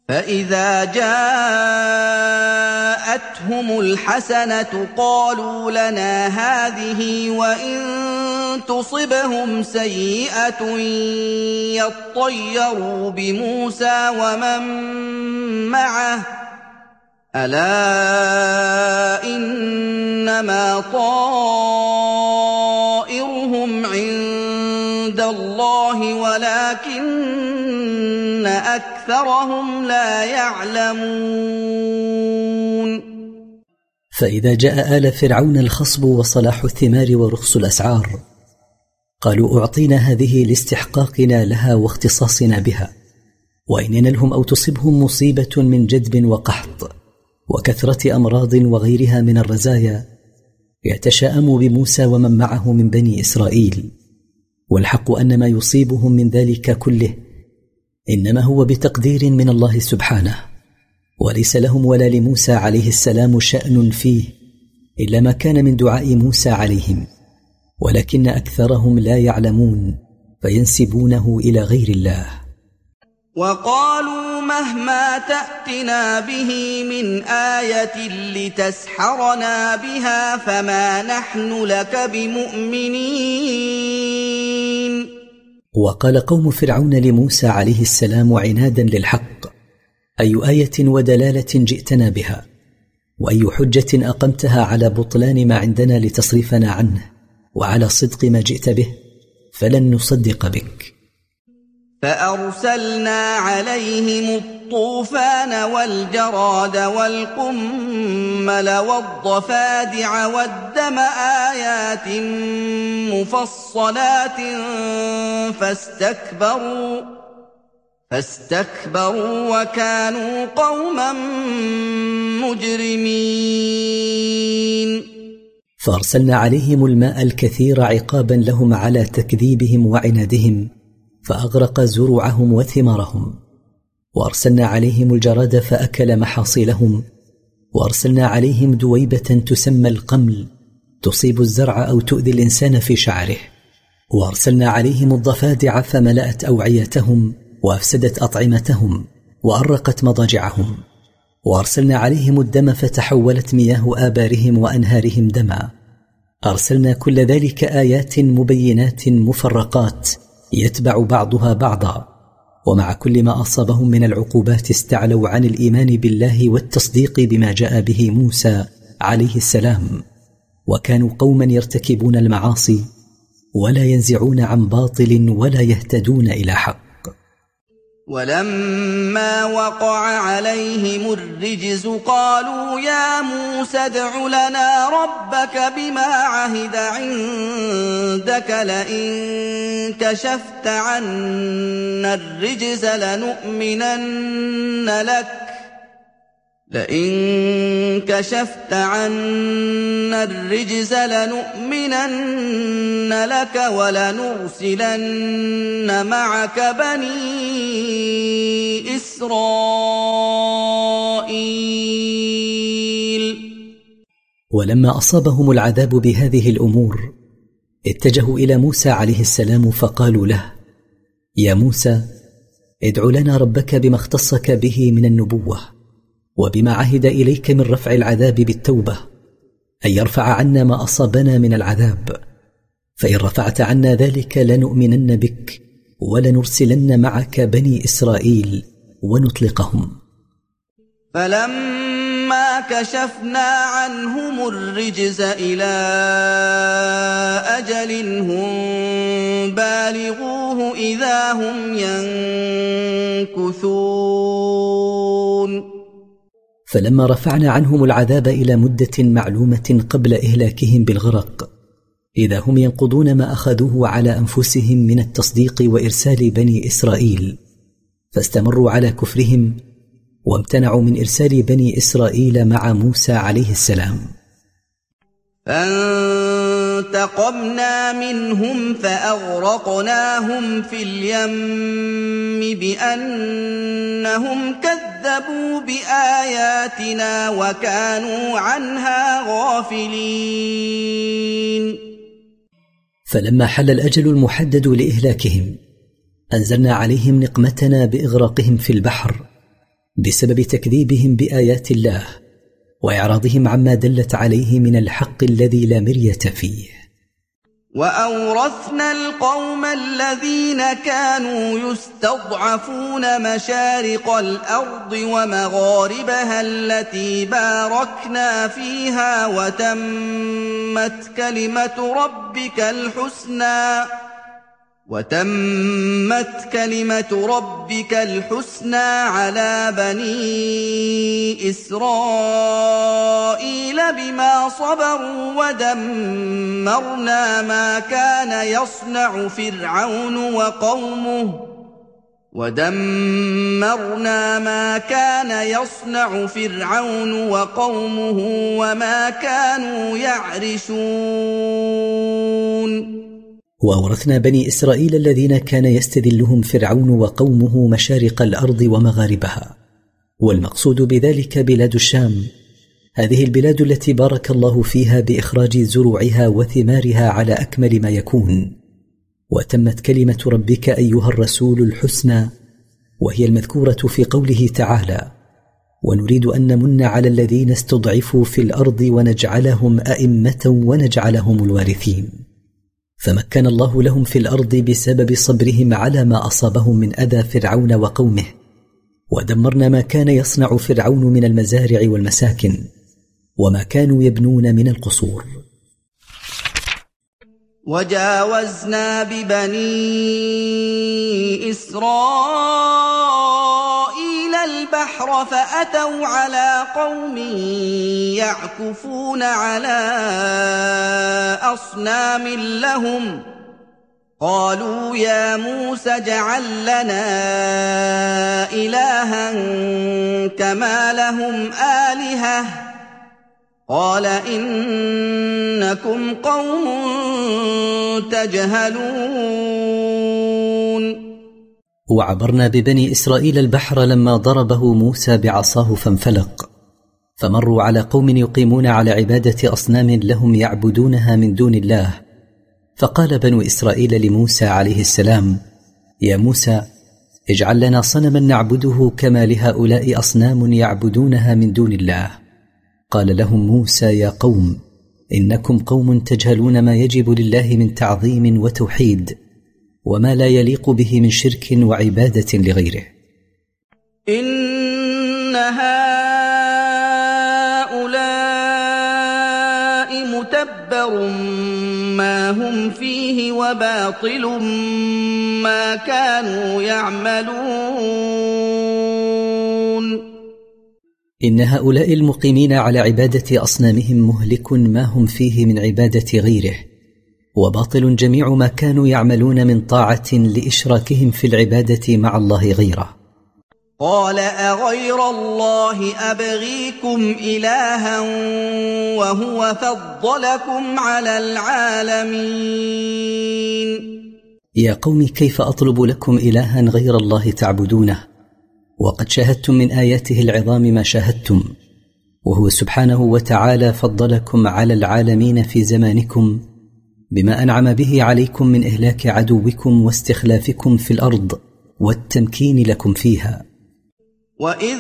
فإذا جاءتهم الحسنة قالوا لنا هذه وإن تصبهم سيئة يطيروا بموسى ومن معه ألا إنما طائرهم عند الله ولكن أكثرهم لا يعلمون. فإذا جاء آل فرعون الخصب وصلاح الثمار ورخص الأسعار قالوا أعطينا هذه لاستحقاقنا لها واختصاصنا بها، وإن ينلهم أو تصبهم مصيبة من جدب وقحط وكثرة أمراض وغيرها من الرزايا يتشاءموا بموسى ومن معه من بني إسرائيل، والحق أن ما يصيبهم من ذلك كله إنما هو بتقدير من الله سبحانه، وليس لهم ولا لموسى عليه السلام شأن فيه إلا ما كان من دعاء موسى عليهم، ولكن أكثرهم لا يعلمون فينسبونه إلى غير الله. وقالوا مهما تأتنا به من آية لتسحرنا بها فما نحن لك بمؤمنين. وقال قوم فرعون لموسى عليه السلام عنادا للحق: أي آية ودلالة جئتنا بها، وأي حجة أقمتها على بطلان ما عندنا لتصرفنا عنه وعلى صدق ما جئت به، فلن نصدق بك. فأرسلنا عليهم الطوفان والجراد والقمل والضفادع والدم آيات مفصلات فاستكبروا وكانوا قوما مجرمين. فأرسلنا عليهم الماء الكثير عقابا لهم على تكذيبهم وعنادهم، فأغرق زروعهم وثمارهم. وأرسلنا عليهم الجراد فأكل محاصيلهم، وأرسلنا عليهم دويبة تسمى القمل تصيب الزرع أو تؤذي الإنسان في شعره. وأرسلنا عليهم الضفادع فملأت أوعيتهم وأفسدت أطعمتهم وأرقت مضاجعهم. وأرسلنا عليهم الدم فتحولت مياه آبارهم وأنهارهم دما. أرسلنا كل ذلك آيات مبينات مفرقات يتبع بعضها بعضا، ومع كل ما أصابهم من العقوبات استعلوا عن الإيمان بالله والتصديق بما جاء به موسى عليه السلام، وكانوا قوما يرتكبون المعاصي ولا ينزعون عن باطل ولا يهتدون إلى حق. ولما وقع عليهم الرجز قالوا يا موسى ادع لنا ربك بما عهد عندك لئن كشفت عنا الرجز لنؤمنن لك ولنرسلن معك بني إسرائيل. ولما أصابهم العذاب بهذه الأمور اتجهوا إلى موسى عليه السلام فقالوا له: يا موسى ادع لنا ربك بما اختصك به من النبوة وبما عهد إليك من رفع العذاب بالتوبة، أن يرفع عنا ما أصابنا من العذاب، فإن رفعت عنا ذلك لنؤمنن بك ولنرسلن معك بني إسرائيل ونطلقهم. فلما كشفنا عنهم الرجز إلى أجل هم بالغوه إذا هم ينكثون. فلما رفعنا عنهم العذاب إلى مدة معلومة قبل إهلاكهم بالغرق إذا هم ينقضون ما أخذوه على أنفسهم من التصديق وإرسال بني إسرائيل، فاستمروا على كفرهم وامتنعوا من إرسال بني إسرائيل مع موسى عليه السلام. فانتقمنا منهم فأغرقناهم في اليم بأنهم كذبوا بآياتنا وكانوا عنها غافلين. فلما حل الأجل المحدد لإهلاكهم أنزلنا عليهم نقمتنا بإغراقهم في البحر بسبب تكذيبهم بآيات الله وإعراضهم عما دلت عليه من الحق الذي لا مرية فيه. وأورثنا القوم الذين كانوا يستضعفون مشارق الأرض ومغاربها التي باركنا فيها وتمت كلمة ربك الحسنى على بني إسرائيل بما صبروا ودمرنا ما كان يصنع فرعون وقومه وما كانوا يعرشون. وأورثنا بني إسرائيل الذين كان يستذلهم فرعون وقومه مشارق الأرض ومغاربها، والمقصود بذلك بلاد الشام، هذه البلاد التي بارك الله فيها بإخراج زروعها وثمارها على أكمل ما يكون. وتمت كلمة ربك أيها الرسول الحسنى، وهي المذكورة في قوله تعالى: ونريد أن نمن على الذين استضعفوا في الأرض ونجعلهم أئمة ونجعلهم الوارثين. فمكن الله لهم في الأرض بسبب صبرهم على ما أصابهم من أذى فرعون وقومه، ودمرنا ما كان يصنع فرعون من المزارع والمساكن وما كانوا يبنون من القصور. وجاوزنا ببني إسرائيل البحر فأتوا على قوم يعكفون على أصنام لهم قالوا يا موسى اجعل لنا إلها كما لهم آلهة قال إنكم قوم تجهلون. وعبرنا ببني إسرائيل البحر لما ضربه موسى بعصاه فانفلق، فمروا على قوم يقيمون على عبادة أصنام لهم يعبدونها من دون الله، فقال بنو إسرائيل لموسى عليه السلام: يا موسى اجعل لنا صنما نعبده كما لهؤلاء أصنام يعبدونها من دون الله. قال لهم موسى: يا قوم إنكم قوم تجهلون ما يجب لله من تعظيم وتوحيد وما لا يليق به من شرك وعبادة لغيره. إن هؤلاء متبر ما هم فيه وباطل ما كانوا يعملون. إن هؤلاء المقيمين على عبادة أصنامهم مهلك ما هم فيه من عبادة غيره، وباطل جميع ما كانوا يعملون من طاعة لإشراكهم في العبادة مع الله غيره. قال أغير الله أبغيكم إلها وهو فضلكم على العالمين. يا قوم كيف أطلب لكم إلها غير الله تعبدونه وقد شاهدتم من آياته العظام ما شاهدتم، وهو سبحانه وتعالى فضلكم على العالمين في زمانكم بما أنعم به عليكم من إهلاك عدوكم واستخلافكم في الأرض والتمكين لكم فيها. وإذ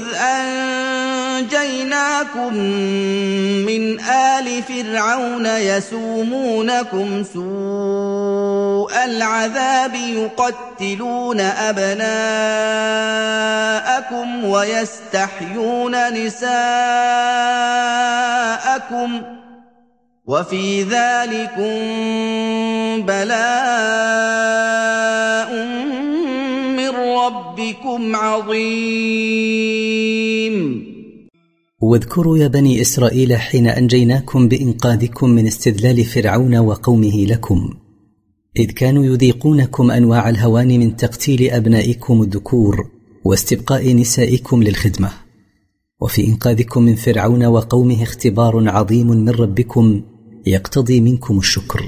أنجيناكم من آل فرعون يسومونكم سوء العذاب يقتلون أبناءكم ويستحيون نساءكم وفي ذلكم بلاء من ربكم عظيم. واذكروا يا بني إسرائيل حين أنجيناكم بإنقاذكم من استذلال فرعون وقومه لكم، إذ كانوا يذيقونكم أنواع الهوان من تقتيل أبنائكم الذكور واستبقاء نسائكم للخدمة. وفي إنقاذكم من فرعون وقومه اختبار عظيم من ربكم يقتضي منكم الشكر.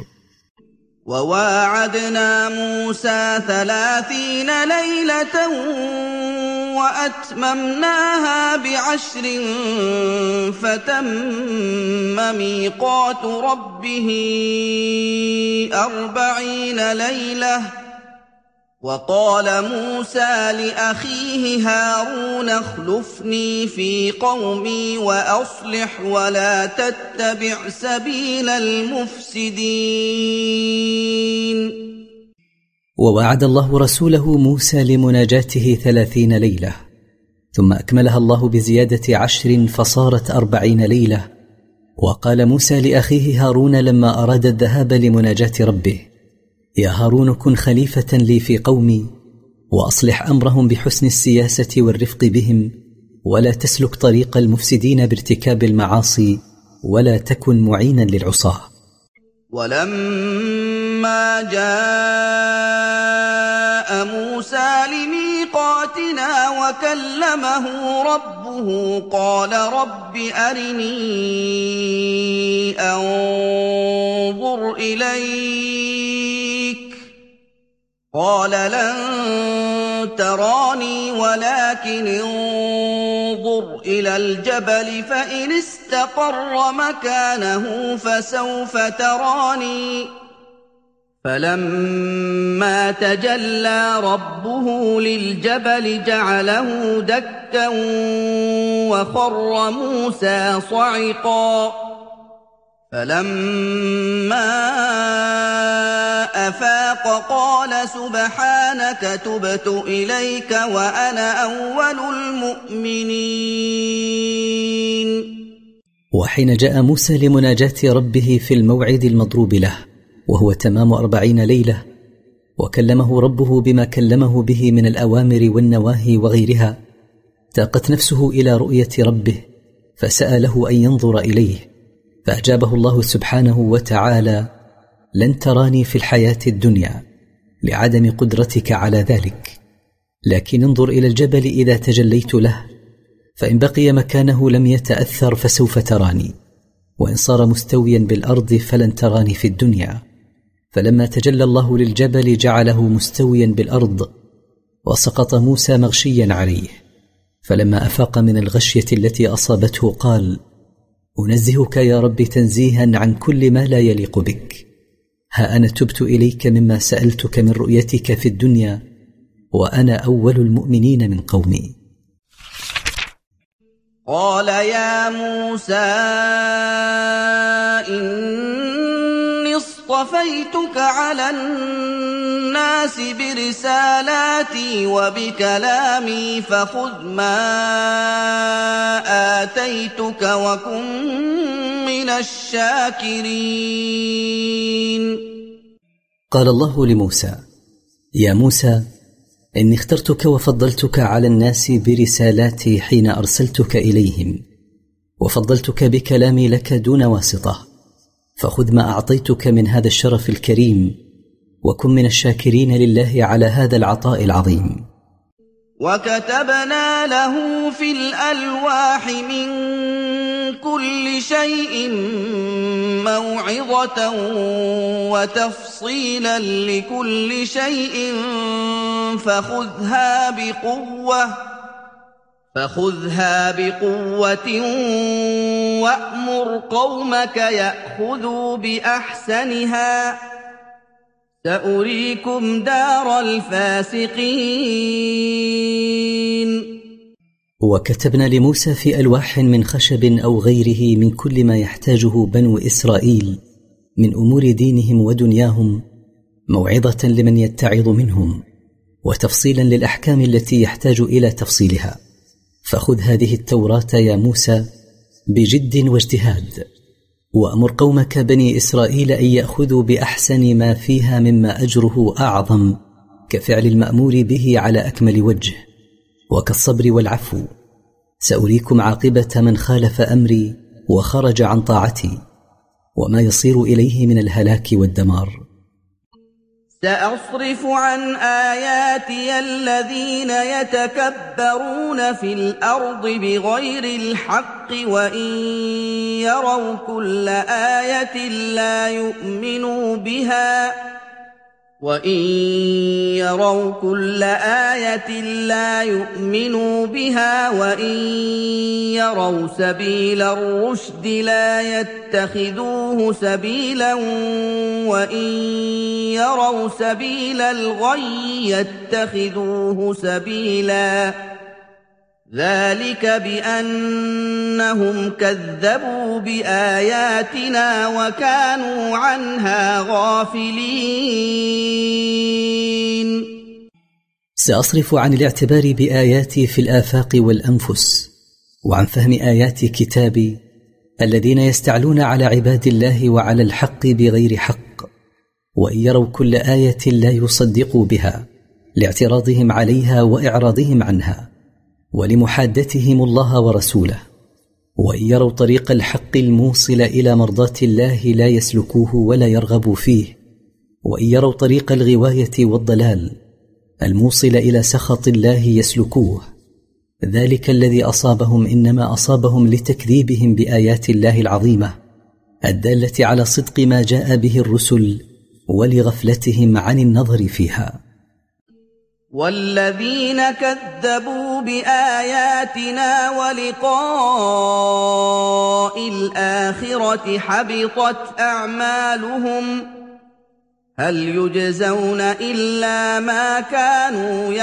وواعدنا موسى 30 ليلة وأتممناها ب10 فتم ميقات ربه 40 ليلة وقال موسى لأخيه هارون اخلفني في قومي وأصلح ولا تتبع سبيل المفسدين. ووعد الله رسوله موسى لمناجاته 30 ليلة، ثم أكملها الله بزيادة 10 فصارت 40 ليلة. وقال موسى لأخيه هارون لما أراد الذهاب لمناجاة ربه: يا هارون كن خليفة لي في قومي، وأصلح أمرهم بحسن السياسة والرفق بهم، ولا تسلك طريق المفسدين بارتكاب المعاصي، ولا تكن معينا للعصاة. ولما جاء موسى لميقاتنا وكلمه ربه قال رب أرني أنظر إليك قال لن تراني ولكن انظر إلى الجبل فإن استقر مكانه فسوف تراني. فلما تجلى ربه للجبل جعله دكا وخر موسى صعقا. فلما أفاق قال سبحانك تبت إليك وأنا أول المؤمنين. وحين جاء موسى لمناجاة ربه في الموعد المضروب له وهو تمام 40 ليلة، وكلمه ربه بما كلمه به من الأوامر والنواهي وغيرها، تاقت نفسه إلى رؤية ربه فسأله أن ينظر إليه، فأجابه الله سبحانه وتعالى: لن تراني في الحياة الدنيا لعدم قدرتك على ذلك، لكن انظر إلى الجبل إذا تجليت له، فإن بقي مكانه لم يتأثر فسوف تراني، وإن صار مستويا بالأرض فلن تراني في الدنيا. فلما تجلى الله للجبل جعله مستويا بالأرض، وسقط موسى مغشيا عليه. فلما أفاق من الغشية التي أصابته قال: أنزهك يا رب تنزيها عن كل ما لا يليق بك، ها أنا تبت إليك مما سألتك من رؤيتك في الدنيا، وأنا أول المؤمنين من قومي. قال يا موسى إني اصطفيتك على الناس برسالاتي وبكلامي فخذ ما آتيتك وكن من الشاكرين. قال الله لموسى: يا موسى إني اخترتك وفضلتك على الناس برسالاتي حين أرسلتك إليهم، وفضلتك بكلامي لك دون واسطة، فخذ ما أعطيتك من هذا الشرف الكريم، وكن من الشاكرين لله على هذا العطاء العظيم. وكتبنا له في الألواح من كل شيء موعظة وتفصيلا لكل شيء فخذها بقوة وأمر قومك يأخذوا بأحسنها سأريكم دار الفاسقين. وكتبنا لموسى في ألواح من خشب أو غيره من كل ما يحتاجه بنو إسرائيل من أمور دينهم ودنياهم، موعظة لمن يتعظ منهم، وتفصيلا للأحكام التي يحتاج إلى تفصيلها. فخذ هذه التوراة يا موسى بجد واجتهاد، وأمر قومك بني إسرائيل أن يأخذوا بأحسن ما فيها مما أجره أعظم، كفعل المأمور به على أكمل وجه، وكالصبر والعفو. سأريكم عاقبة من خالف أمري وخرج عن طاعتي، وما يصير إليه من الهلاك والدمار. سأصرف عن آياتي الذين يتكبرون في الأرض بغير الحق وإن يروا كل آية لا يؤمنوا بها وَإِن يَرَوْا كُلَّ آيَةٍ لَّا يُؤْمِنُوا بِهَا وَإِن يَرَوْا سَبِيلَ الرُّشْدِ لَا يَتَّخِذُوهُ سَبِيلًا وَإِن يَرَوْا سَبِيلَ الْغَيِّ يَتَّخِذُوهُ سَبِيلًا ذَلِكَ بِأَنَّهُمْ كَذَّبُوا بِآيَاتِنَا وَكَانُوا عَنْهَا غَافِلِينَ. سأصرف عن الاعتبار بآياتي في الآفاق والأنفس وعن فهم آيات كتابي الذين يستعلون على عباد الله وعلى الحق بغير حق، وإن يروا كل آية لا يصدقوا بها لاعتراضهم عليها وإعراضهم عنها ولمحادتهم الله ورسوله، وإن يروا طريق الحق الموصل إلى مرضاة الله لا يسلكوه ولا يرغبوا فيه، وإن يروا طريق الغواية والضلال الموصل إلى سخط الله يسلكوه. ذلك الذي أصابهم إنما أصابهم لتكذيبهم بآيات الله العظيمة الدالة على صدق ما جاء به الرسل ولغفلتهم عن النظر فيها. وَالَّذِينَ كَذَّبُوا بِآيَاتِنَا وَلِقَاءِ الْآخِرَةِ حَبِطَتْ أَعْمَالُهُمْ هَلْ يُجْزَوْنَ إِلَّا مَا كَانُوا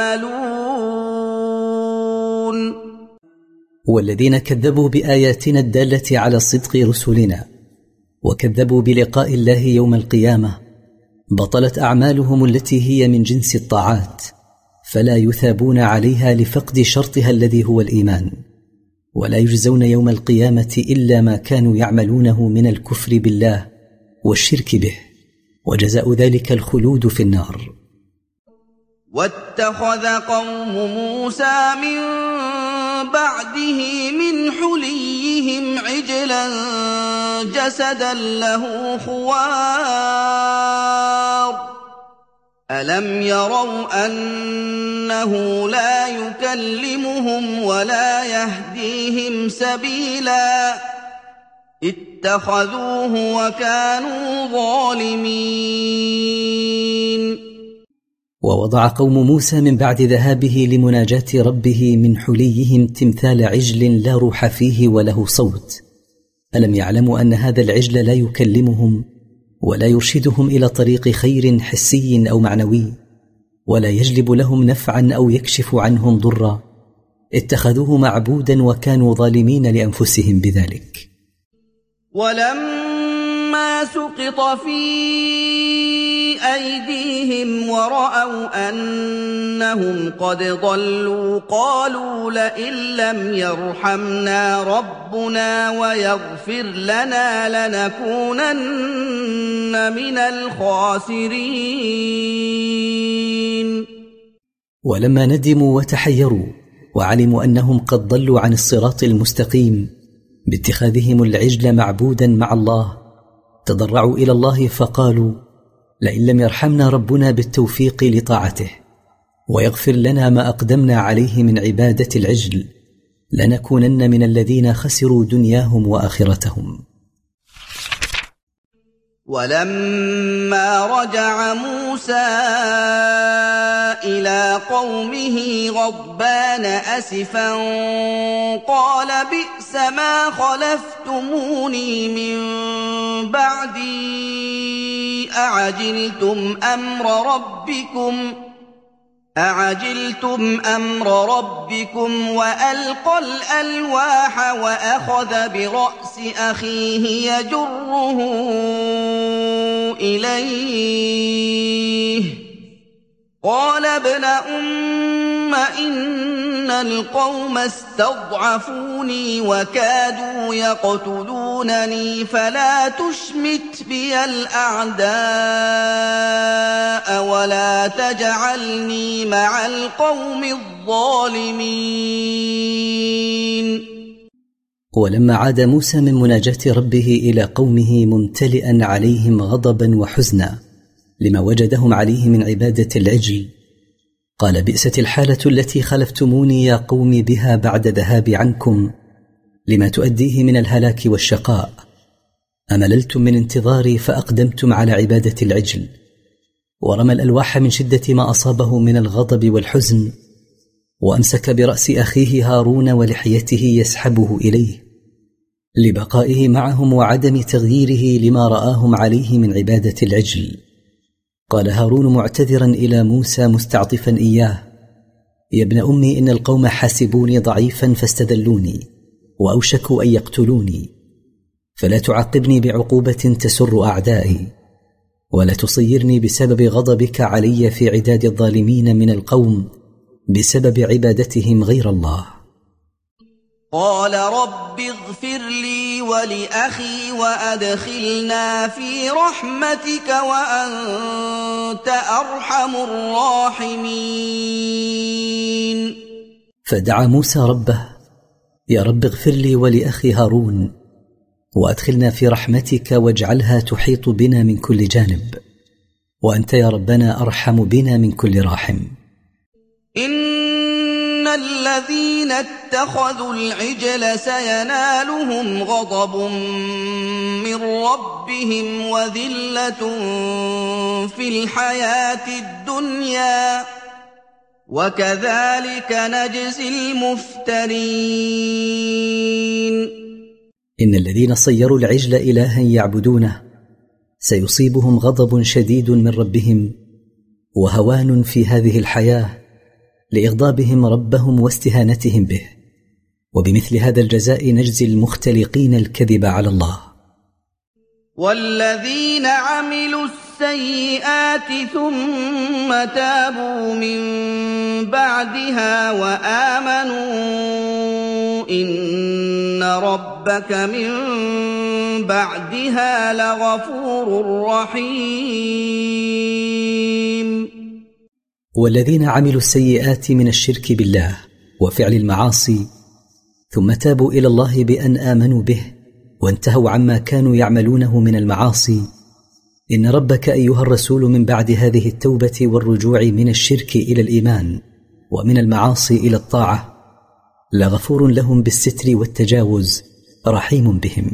يَعْمَلُونَ. والذين كذبوا بآياتنا الدالة على صدق رسلنا وكذبوا بلقاء الله يوم القيامة بطلت أعمالهم التي هي من جنس الطاعات، فلا يثابون عليها لفقد شرطها الذي هو الإيمان، ولا يجزون يوم القيامة إلا ما كانوا يعملونه من الكفر بالله والشرك به، وجزاء ذلك الخلود في النار. واتخذ قوم موسى من بعده من حليهم عجلا جسدا له خوار ألم يروا أنه لا يكلمهم ولا يهديهم سبيلا اتخذوه وكانوا ظالمين. ووضع قوم موسى من بعد ذهابه لمناجاة ربه من حليهم تمثال عجل لا روح فيه وله صوت. ألم يعلموا أن هذا العجل لا يكلمهم ولا يرشدهم إلى طريق خير حسي أو معنوي ولا يجلب لهم نفعا أو يكشف عنهم ضرا؟ اتخذوه معبودا وكانوا ظالمين لأنفسهم بذلك. ولما سقط في أيديهم ورأوا أنهم قد ضلوا قالوا لئن لم يرحمنا ربنا ويغفر لنا لنكونن من الخاسرين. ولما ندموا وتحيروا وعلموا أنهم قد ضلوا عن الصراط المستقيم باتخاذهم العجل معبودا مع الله تضرعوا إلى الله فقالوا لئن لم يرحمنا ربنا بالتوفيق لطاعته ويغفر لنا ما أقدمنا عليه من عبادة العجل لنكونن من الذين خسروا دنياهم وآخرتهم. ولما رجع موسى إلى قومه غضبان أسفا قال بئس ما خلفتموني من بعدي أعجلتم أمر ربكم وألقى الألواح وأخذ برأس أخيه يجره إليه قال ابن أم إن القوم استضعفوني وكادوا يقتلونني فلا تشمت بي الأعداء ولا تجعلني مع القوم الظالمين. ولما عاد موسى من مناجاة ربه إلى قومه ممتلئا عليهم غضبا وحزنا لما وجدهم عليه من عبادة العجل قال بئست الحالة التي خلفتموني يا قوم بها بعد ذهابي عنكم لما تؤديه من الهلاك والشقاء. أمللتم من انتظاري فأقدمتم على عبادة العجل ورمى الألواح من شدة ما أصابه من الغضب والحزن، وأمسك برأس أخيه هارون ولحيته يسحبه إليه لبقائه معهم وعدم تغييره لما رآهم عليه من عبادة العجل. قال هارون معتذرا إلى موسى مستعطفا إياه: يا ابن أمي، إن القوم حسبوني ضعيفا فاستذلوني وأوشكوا أن يقتلوني، فلا تعاقبني بعقوبة تسر أعدائي، ولا تصيرني بسبب غضبك علي في عداد الظالمين من القوم بسبب عبادتهم غير الله. قال رب اغفر لي ولأخي وأدخلنا في رحمتك وأنت أرحم الراحمين. فدعا موسى ربه: يا رب اغفر لي ولأخي هارون وأدخلنا في رحمتك واجعلها تحيط بنا من كل جانب، وأنت يا ربنا أرحم بنا من كل راحم. إن الذين اتخذوا العجل سينالهم غضب من ربهم وذلة في الحياة الدنيا وكذلك نجزي المفترين. إن الذين صيروا العجل إلها يعبدونه سيصيبهم غضب شديد من ربهم وهوان في هذه الحياة لإغضابهم ربهم واستهانتهم به، وبمثل هذا الجزاء نجزي المختلقين الكذب على الله. والذين عملوا السيئات ثم تابوا من بعدها وآمنوا إن ربك من بعدها لغفور رحيم. والذين عملوا السيئات من الشرك بالله وفعل المعاصي ثم تابوا إلى الله بأن آمنوا به وانتهوا عما كانوا يعملونه من المعاصي، إن ربك أيها الرسول من بعد هذه التوبة والرجوع من الشرك إلى الإيمان ومن المعاصي إلى الطاعة لغفور لهم بالستر والتجاوز رحيم بهم.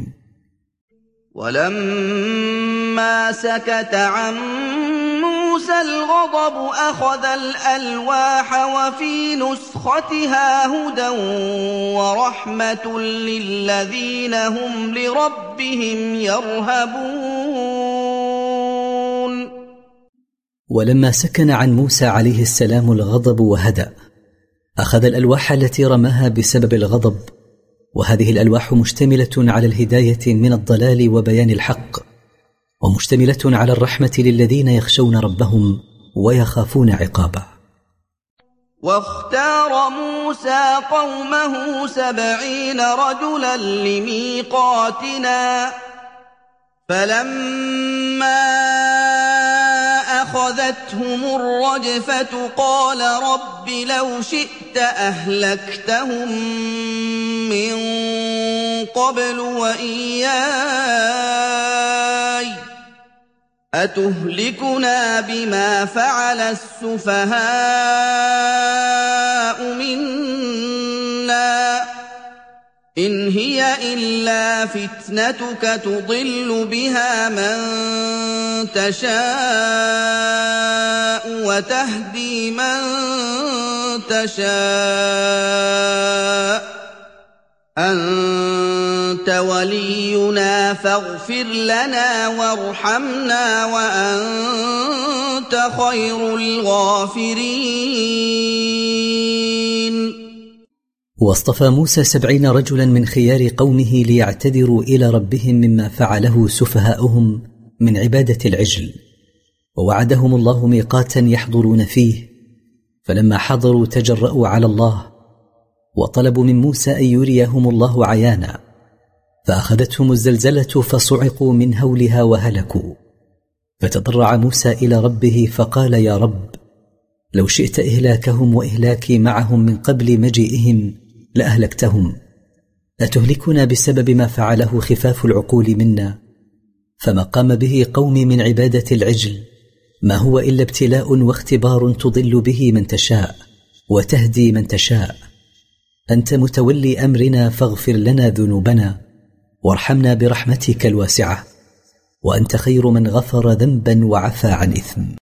ولما سكت عن موسى الغضب أخذ الألواح وفي نسختها هدى ورحمة للذين هم لربهم يرهبون. ولما سكن عن موسى عليه السلام الغضب وهدأ أخذ الألواح التي رماها بسبب الغضب، وهذه الألواح مشتملة على الهداية من الضلال وبيان الحق، ومشتملة على الرحمة للذين يخشون ربهم ويخافون عقابه. واختار موسى قومه 70 رجلا لميقاتنا، فلما أخذتهم الرجفة قال رب لو شئت أهلكتهم من قبل وإياي أتهلكنا بما فعل السفهاء منا إن هي إلا فتنتك تضل بها من تشاء وتهدي من تشاء أنت ولينا فاغفر لنا وارحمنا وأنت خير الغافرين. واصطفى موسى 70 رجلا من خيار قومه ليعتذروا إلى ربهم مما فعله سفهاؤهم من عبادة العجل، ووعدهم الله ميقاتا يحضرون فيه، فلما حضروا تجرأوا على الله وطلبوا من موسى أن يريهم الله عيانا، فأخذتهم الزلزلة فصعقوا من هولها وهلكوا. فتضرع موسى إلى ربه فقال: يا رب، لو شئت إهلاكهم وإهلاكي معهم من قبل مجيئهم لأهلكتهم، أتهلكنا بسبب ما فعله خفاف العقول منا؟ فما قام به قومي من عبادة العجل ما هو إلا ابتلاء واختبار تضل به من تشاء وتهدي من تشاء. أنت متولي أمرنا فاغفر لنا ذنوبنا وارحمنا برحمتك الواسعة، وأنت خير من غفر ذنبا وعفى عن إثم.